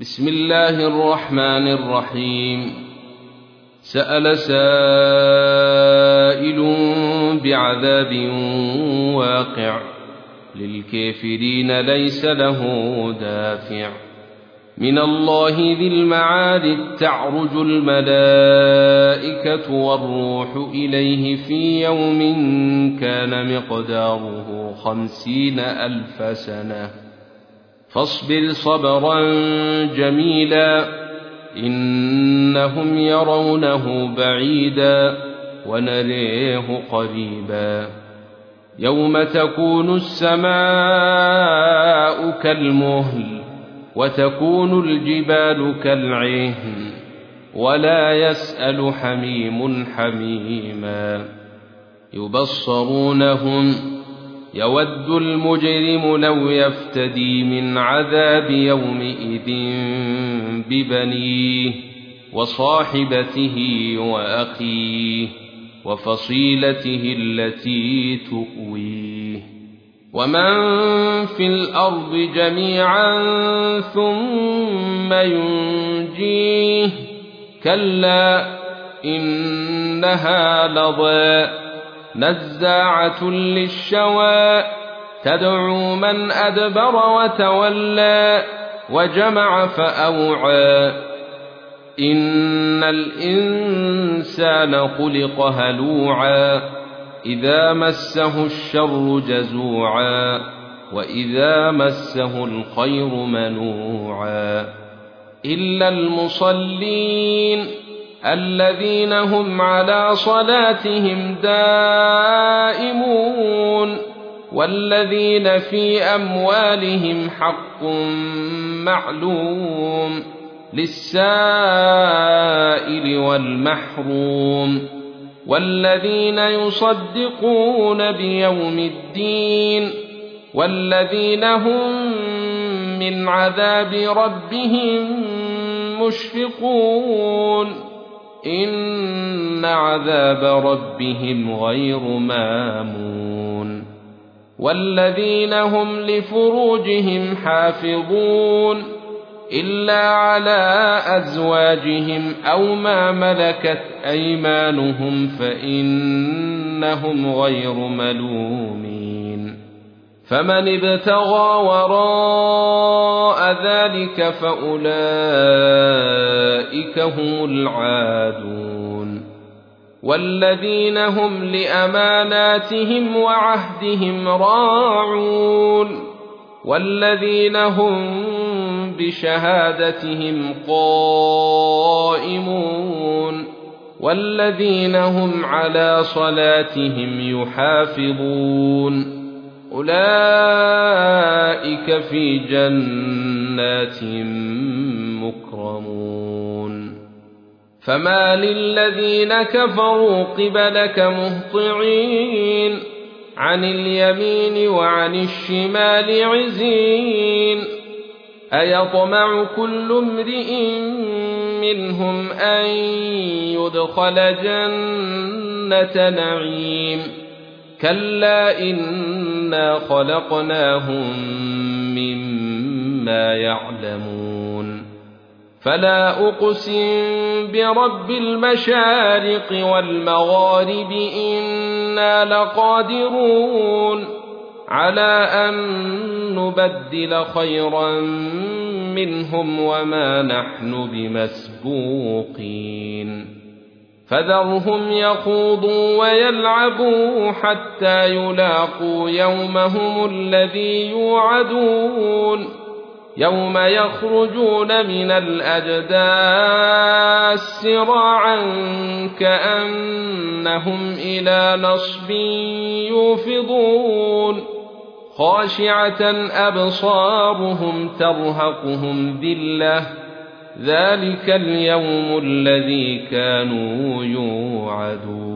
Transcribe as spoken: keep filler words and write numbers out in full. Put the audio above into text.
بسم الله الرحمن الرحيم. سأل سائل بعذاب واقع للكافرين ليس له دافع من الله ذي المعارج تعرج الملائكة والروح إليه في يوم كان مقداره خمسين ألف سنة فاصبر صبرا جميلا إنهم يرونه بعيدا ونريه قريبا يوم تكون السماء كالمهل وتكون الجبال كالعهن ولا يسأل حميم حميما يبصرونهم يود المجرم لو يفتدي من عذاب يومئذ ببنيه وصاحبته وأخيه وفصيلته التي تؤويه ومن في الأرض جميعا ثم ينجيه كلا إنها لظى نزاعة للشوى تدعو من أدبر وتولى وجمع فأوعى إن الإنسان خلق هلوعا إذا مسه الشر جزوعا وإذا مسه الخير منوعا إلا المصلين الذين هم على صلاتهم دائمون والذين في أموالهم حق معلوم للسائل والمحروم والذين يصدقون بيوم الدين والذين هم من عذاب ربهم مشفقون إن عذاب ربهم غير مامون والذين هم لفروجهم حافظون إلا على أزواجهم أو ما ملكت أيمانهم فإنهم غير ملومين فمن ابتغى وراء ذلك فأولئك هم العادون والذين هم لأماناتهم وعهدهم راعون والذين هم بشهادتهم قائمون والذين هم على صلاتهم يحافظون أولئك في جنات مكرمون فما للذين كفروا قبلك مهطعين عن اليمين وعن الشمال عزين أيطمع كل امرئ منهم أن يدخل جنة نعيم كلا إنا خلقناهم مما يعلمون فلا أقسم برب المشارق والمغارب إنا لقادرون على أن نبدل خيرا منهم وما نحن بمسبوقين فذرهم يخوضوا ويلعبوا حتى يلاقوا يومهم الذي يوعدون يوم يخرجون من الأجداث سراعا كأنهم إلى نصب يوفضون خاشعة أبصارهم ترهقهم ذلة ذلك اليوم الذي كانوا يوعدون